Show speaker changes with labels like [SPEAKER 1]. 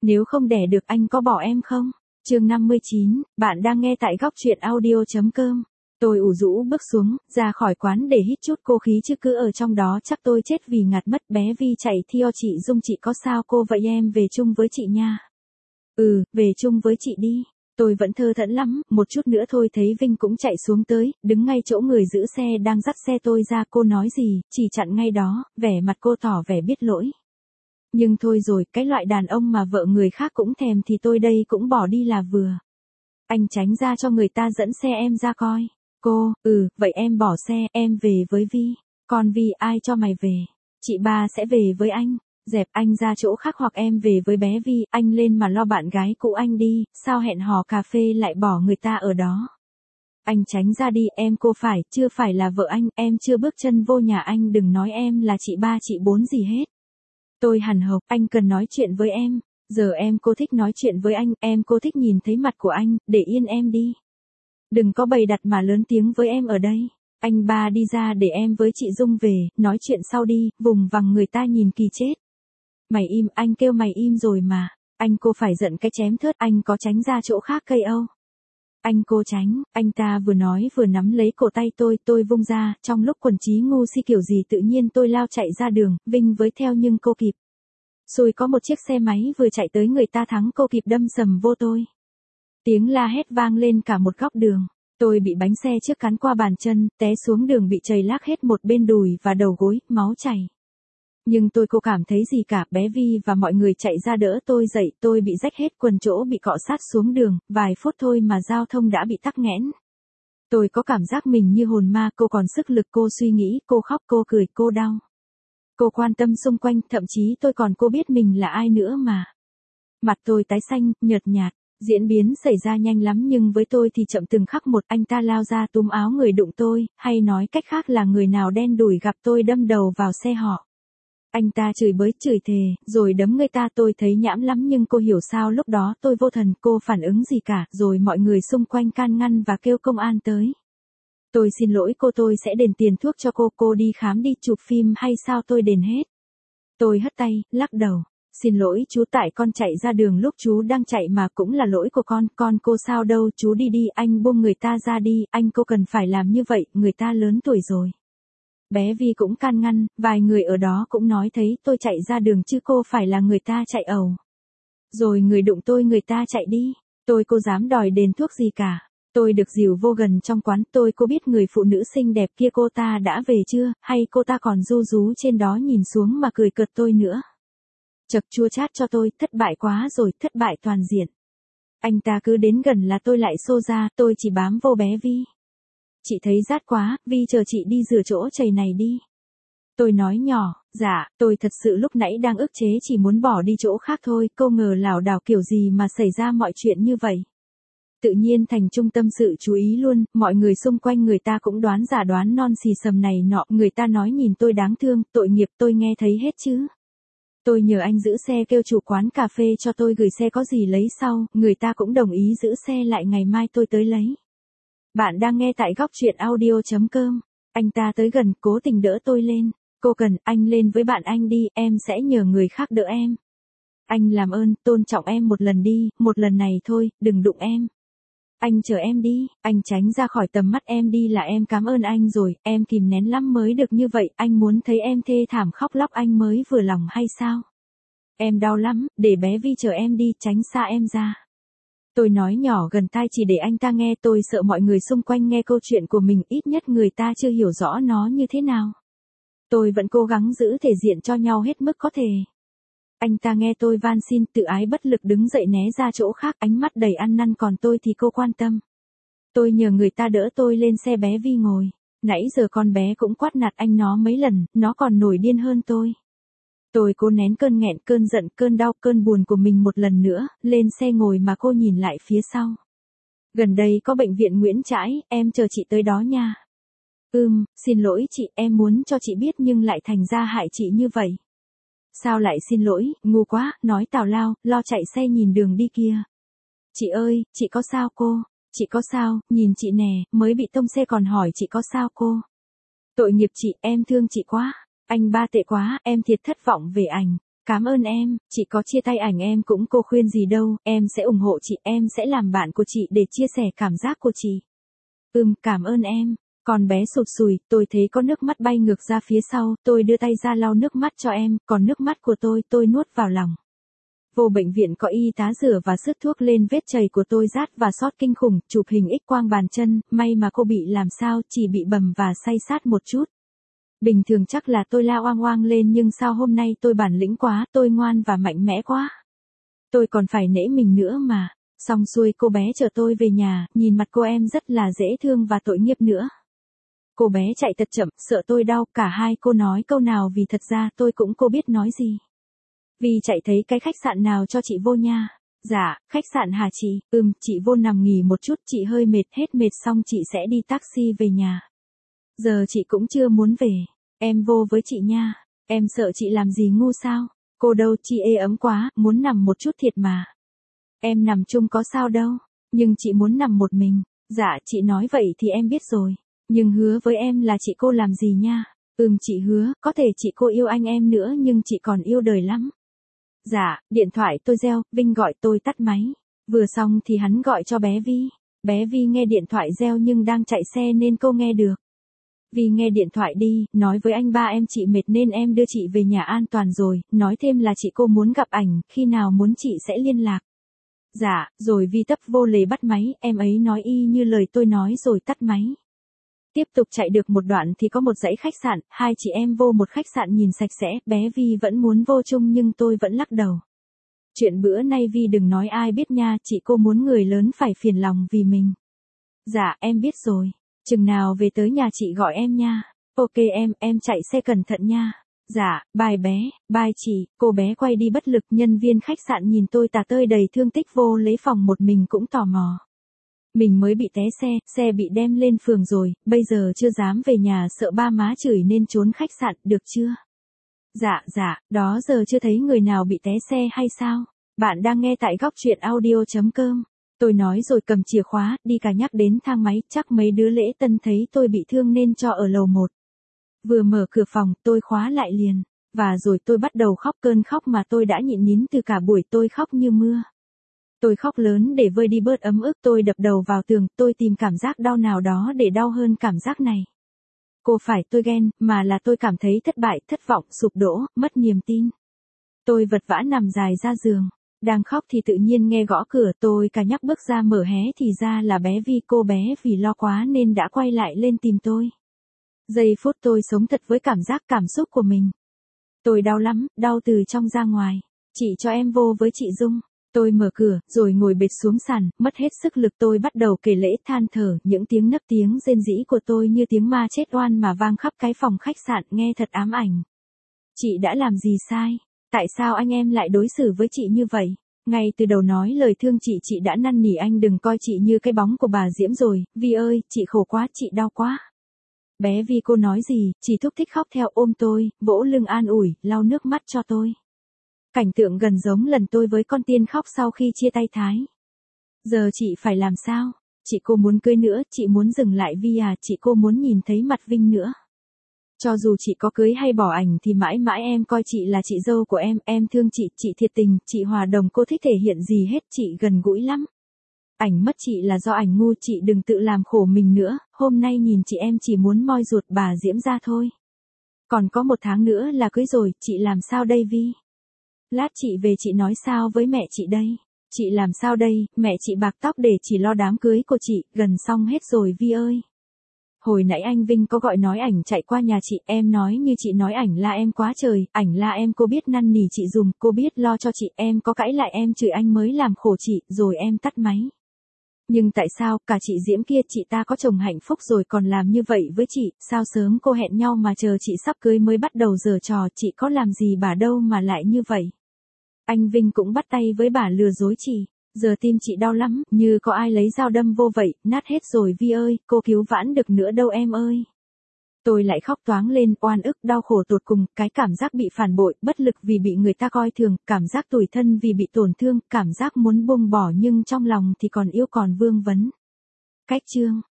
[SPEAKER 1] Nếu không đẻ được anh có bỏ em không? Chương 59, bạn đang nghe tại góc truyện audio.com. Tôi ủ rũ bước xuống, ra khỏi quán để hít chút cô khí chứ cứ ở trong đó chắc tôi chết vì ngạt mất. Bé Vi chạy theo chị Dung, chị có sao cô vậy em về chung với chị nha. Về chung với chị đi. Tôi vẫn thơ thẫn lắm, một chút nữa thôi thấy Vinh cũng chạy xuống tới, đứng ngay chỗ người giữ xe đang dắt xe tôi ra. Cô nói gì, chỉ chặn ngay đó, vẻ mặt cô tỏ vẻ biết lỗi. Nhưng thôi rồi, cái loại đàn ông mà vợ người khác cũng thèm thì tôi đây cũng bỏ đi là vừa. Anh tránh ra cho người ta dẫn xe em ra coi. Cô, vậy em bỏ xe, em về với Vi. Còn Vi ai cho mày về? Chị ba sẽ về với anh. Dẹp, anh ra chỗ khác hoặc em về với bé Vi. Anh lên mà lo bạn gái cũ anh đi, sao hẹn hò cà phê lại bỏ người ta ở đó. Anh tránh ra đi, em cô chưa phải là vợ anh, em chưa bước chân vô nhà anh, đừng nói em là chị ba chị bốn gì hết. Tôi hằn học, anh cần nói chuyện với em. Giờ em cô thích nói chuyện với anh, em cô thích nhìn thấy mặt của anh, để yên em đi. Đừng có bày đặt mà lớn tiếng với em ở đây. Anh ba đi ra để em với chị Dung về, nói chuyện sau đi, vùng vằng người ta nhìn kỳ chết. Mày im, anh kêu mày im rồi mà. Anh cô phải giận cái chém thớt, anh có tránh ra chỗ khác cây âu. Anh cô tránh, anh ta vừa nói vừa nắm lấy cổ tay tôi vung ra, trong lúc quần trí ngu si kiểu gì tự nhiên tôi lao chạy ra đường, Vinh với theo nhưng cô kịp. Rồi có một chiếc xe máy vừa chạy tới, người ta thắng cô kịp đâm sầm vô tôi. Tiếng la hét vang lên cả một góc đường. Tôi bị bánh xe trước cán qua bàn chân, té xuống đường bị chày lác hết một bên đùi và đầu gối, máu chảy. Nhưng cô cảm thấy gì cả, bé Vi và mọi người chạy ra đỡ tôi dậy, tôi bị rách hết quần, chỗ bị cọ sát xuống đường, vài phút thôi mà giao thông đã bị tắc nghẽn. Tôi có cảm giác mình như hồn ma, cô còn sức lực, cô suy nghĩ, cô khóc, cô cười, cô đau. Cô quan tâm xung quanh, thậm chí cô biết mình là ai nữa mà. Mặt tôi tái xanh, nhợt nhạt, diễn biến xảy ra nhanh lắm nhưng với tôi thì chậm từng khắc một. Anh ta lao ra túm áo người đụng tôi, hay nói cách khác là người nào đen đủi gặp tôi đâm đầu vào xe họ. Anh ta chửi bới chửi thề, rồi đấm người ta, tôi thấy nhãm lắm nhưng cô hiểu sao lúc đó tôi vô thần, cô phản ứng gì cả, rồi mọi người xung quanh can ngăn và kêu công an tới. Tôi xin lỗi cô, tôi sẽ đền tiền thuốc cho cô đi khám đi, chụp phim hay sao tôi đền hết. Tôi hất tay, lắc đầu. Xin lỗi chú, tại con chạy ra đường lúc chú đang chạy mà, cũng là lỗi của con cô sao đâu, chú đi đi, anh buông người ta ra đi, anh cô cần phải làm như vậy, người ta lớn tuổi rồi. Bé Vi cũng can ngăn, vài người ở đó cũng nói thấy tôi chạy ra đường chứ cô phải là người ta chạy ẩu. Rồi người đụng tôi người ta chạy đi, cô dám đòi đền thuốc gì cả. Tôi được dìu vô gần trong quán, cô biết người phụ nữ xinh đẹp kia cô ta đã về chưa, hay cô ta còn ru rú trên đó nhìn xuống mà cười cợt tôi nữa. Chật chua chát cho tôi, thất bại quá rồi, thất bại toàn diện. Anh ta cứ đến gần là tôi lại xô ra, tôi chỉ bám vô bé Vi. Chị thấy rát quá, Vi chờ chị đi rửa chỗ chày này đi. Tôi nói nhỏ, dạ, tôi thật sự lúc nãy đang ức chế chỉ muốn bỏ đi chỗ khác thôi, cô ngờ lảo đảo kiểu gì mà xảy ra mọi chuyện như vậy. Tự nhiên thành trung tâm sự chú ý luôn, mọi người xung quanh người ta cũng đoán giả đoán non xì xầm này nọ, người ta nói nhìn tôi đáng thương, tội nghiệp, tôi nghe thấy hết chứ. Tôi nhờ anh giữ xe, kêu chủ quán cà phê cho tôi gửi xe có gì lấy sau, người ta cũng đồng ý giữ xe lại, ngày mai tôi tới lấy. Bạn đang nghe tại góc truyện audio.com. Anh ta tới gần, cố tình đỡ tôi lên. Cô cần, anh lên với bạn anh đi, em sẽ nhờ người khác đỡ em. Anh làm ơn, tôn trọng em một lần đi, một lần này thôi, đừng đụng em. Anh chờ em đi, anh tránh ra khỏi tầm mắt em đi là em cảm ơn anh rồi, em kìm nén lắm mới được như vậy, anh muốn thấy em thê thảm khóc lóc anh mới vừa lòng hay sao? Em đau lắm, để bé Vi chờ em đi, tránh xa em ra. Tôi nói nhỏ gần tai chỉ để anh ta nghe, tôi sợ mọi người xung quanh nghe câu chuyện của mình, ít nhất người ta chưa hiểu rõ nó như thế nào. Tôi vẫn cố gắng giữ thể diện cho nhau hết mức có thể. Anh ta nghe tôi van xin, tự ái bất lực đứng dậy né ra chỗ khác, ánh mắt đầy ăn năn, còn tôi thì cô quan tâm. Tôi nhờ người ta đỡ tôi lên xe, bé Vi ngồi. Nãy giờ con bé cũng quát nạt anh nó mấy lần, nó còn nổi điên hơn tôi. Tôi cố nén cơn nghẹn, cơn giận, cơn đau, cơn buồn của mình một lần nữa, lên xe ngồi mà cô nhìn lại phía sau. Gần đây có bệnh viện Nguyễn Trãi, em chờ chị tới đó nha. Xin lỗi chị, em muốn cho chị biết nhưng lại thành ra hại chị như vậy. Sao lại xin lỗi, ngu quá, nói tào lao, lo chạy xe nhìn đường đi kia. Chị ơi, chị có sao cô? Chị có sao, nhìn chị nè, mới bị tông xe còn hỏi chị có sao cô? Tội nghiệp chị, em thương chị quá. Anh ba tệ quá, em thiệt thất vọng về anh. Cảm ơn em, chị có chia tay ảnh em cũng cô khuyên gì đâu, em sẽ ủng hộ chị, em sẽ làm bạn của chị để chia sẻ cảm giác của chị. Cảm ơn em. Con bé sụt sùi, tôi thấy có nước mắt bay ngược ra phía sau, tôi đưa tay ra lau nước mắt cho em, còn nước mắt của tôi nuốt vào lòng. Vô bệnh viện có y tá rửa và sứt thuốc lên vết chảy của tôi rát và sót kinh khủng, chụp hình X quang bàn chân, may mà cô bị làm sao, chỉ bị bầm và say sát một chút. Bình thường chắc là tôi la oang oang lên nhưng sao hôm nay tôi bản lĩnh quá, tôi ngoan và mạnh mẽ quá. Tôi còn phải nể mình nữa mà. Xong xuôi cô bé chở tôi về nhà, nhìn mặt cô em rất là dễ thương và tội nghiệp nữa. Cô bé chạy thật chậm, sợ tôi đau, cả hai cô nói câu nào vì thật ra tôi cũng cô biết nói gì. Vì chạy thấy cái khách sạn nào cho chị vô nha. Dạ, khách sạn hả chị? Chị vô nằm nghỉ một chút, chị hơi mệt, hết mệt xong chị sẽ đi taxi về nhà. Giờ chị cũng chưa muốn về, em vô với chị nha. Em sợ chị làm gì ngu sao? Cô đâu, chị ê ấm quá, muốn nằm một chút thiệt mà. Em nằm chung có sao đâu, nhưng chị muốn nằm một mình. Dạ, chị nói vậy thì em biết rồi. Nhưng hứa với em là chị cô làm gì nha. Chị hứa, có thể chị cô yêu anh em nữa nhưng chị còn yêu đời lắm. Dạ, điện thoại tôi reo, Vinh gọi tôi tắt máy. Vừa xong thì hắn gọi cho bé Vi. Bé Vi nghe điện thoại reo nhưng đang chạy xe nên cô nghe được. Vi nghe điện thoại đi, nói với anh ba em chị mệt nên em đưa chị về nhà an toàn rồi, nói thêm là chị cô muốn gặp ảnh, khi nào muốn chị sẽ liên lạc. Dạ, rồi Vi tấp vô lề bắt máy, em ấy nói y như lời tôi nói rồi tắt máy. Tiếp tục chạy được một đoạn thì có một dãy khách sạn, hai chị em vô một khách sạn nhìn sạch sẽ, bé Vi vẫn muốn vô chung nhưng tôi vẫn lắc đầu. Chuyện bữa nay Vi đừng nói ai biết nha, chị cô muốn người lớn phải phiền lòng vì mình. Dạ, em biết rồi. Chừng nào về tới nhà chị gọi em nha. Ok em chạy xe cẩn thận nha. Dạ, bye bé, bye chị. Cô bé quay đi bất lực, nhân viên khách sạn nhìn tôi tà tơi đầy thương tích vô lấy phòng một mình cũng tò mò. Mình mới bị té xe bị đem lên phường rồi, bây giờ chưa dám về nhà sợ ba má chửi nên trốn khách sạn, được chưa? Dạ, đó giờ chưa thấy người nào bị té xe hay sao? Bạn đang nghe tại góc truyện audio.com. Tôi nói rồi cầm chìa khóa, đi cả nhắc đến thang máy, chắc mấy đứa lễ tân thấy tôi bị thương nên cho ở lầu 1. Vừa mở cửa phòng, tôi khóa lại liền. Và rồi tôi bắt đầu khóc, cơn khóc mà tôi đã nhịn nín từ cả buổi, tôi khóc như mưa. Tôi khóc lớn để vơi đi bớt ấm ức, tôi đập đầu vào tường, tôi tìm cảm giác đau nào đó để đau hơn cảm giác này. Cô phải tôi ghen, mà là tôi cảm thấy thất bại, thất vọng, sụp đổ, mất niềm tin. Tôi vật vã nằm dài ra giường. Đang khóc thì tự nhiên nghe gõ cửa, tôi cả nhắc bước ra mở hé thì ra là bé Vi, cô bé vì lo quá nên đã quay lại lên tìm tôi. Giây phút tôi sống thật với cảm xúc của mình. Tôi đau lắm, đau từ trong ra ngoài. Chị cho em vô với chị Dung. Tôi mở cửa, rồi ngồi bệt xuống sàn, mất hết sức lực tôi bắt đầu kể lễ than thở, những tiếng nấc tiếng rên rỉ của tôi như tiếng ma chết oan mà vang khắp cái phòng khách sạn, nghe thật ám ảnh. Chị đã làm gì sai? Tại sao anh em lại đối xử với chị như vậy? Ngay từ đầu nói lời thương chị đã năn nỉ anh đừng coi chị như cái bóng của bà Diễm rồi, Vi ơi, chị khổ quá, chị đau quá. Bé Vi cô nói gì, chị thúc thích khóc theo ôm tôi, vỗ lưng an ủi, lau nước mắt cho tôi. Cảnh tượng gần giống lần tôi với con tiên khóc sau khi chia tay Thái. Giờ chị phải làm sao? Chị cô muốn cưới nữa, chị muốn dừng lại Vi à, chị cô muốn nhìn thấy mặt Vinh nữa. Cho dù chị có cưới hay bỏ ảnh thì mãi mãi em coi chị là chị dâu của em thương chị thiệt tình, chị hòa đồng, cô thích thể hiện gì hết, chị gần gũi lắm. Ảnh mất chị là do ảnh ngu, chị đừng tự làm khổ mình nữa, hôm nay nhìn chị em chỉ muốn moi ruột bà Diễm ra thôi. Còn có 1 tháng nữa là cưới rồi, chị làm sao đây Vi? Lát chị về chị nói sao với mẹ chị đây? Chị làm sao đây, mẹ chị bạc tóc để chỉ lo đám cưới của chị, gần xong hết rồi Vi ơi. Hồi nãy anh Vinh có gọi nói ảnh chạy qua nhà chị, em nói như chị nói ảnh la em quá trời, ảnh la em cô biết năn nỉ chị dùm, cô biết lo cho chị, em có cãi lại em chửi anh mới làm khổ chị, rồi em tắt máy. Nhưng tại sao, cả chị Diễm kia chị ta có chồng hạnh phúc rồi còn làm như vậy với chị, sao sớm cô hẹn nhau mà chờ chị sắp cưới mới bắt đầu giở trò, chị có làm gì bà đâu mà lại như vậy. Anh Vinh cũng bắt tay với bà lừa dối chị. Giờ tim chị đau lắm, như có ai lấy dao đâm vô vậy, nát hết rồi Vi ơi, cô cứu vãn được nữa đâu em ơi. Tôi lại khóc toáng lên, oan ức, đau khổ tột cùng, cái cảm giác bị phản bội, bất lực vì bị người ta coi thường, cảm giác tủi thân vì bị tổn thương, cảm giác muốn buông bỏ nhưng trong lòng thì còn yêu còn vương vấn. Cách chương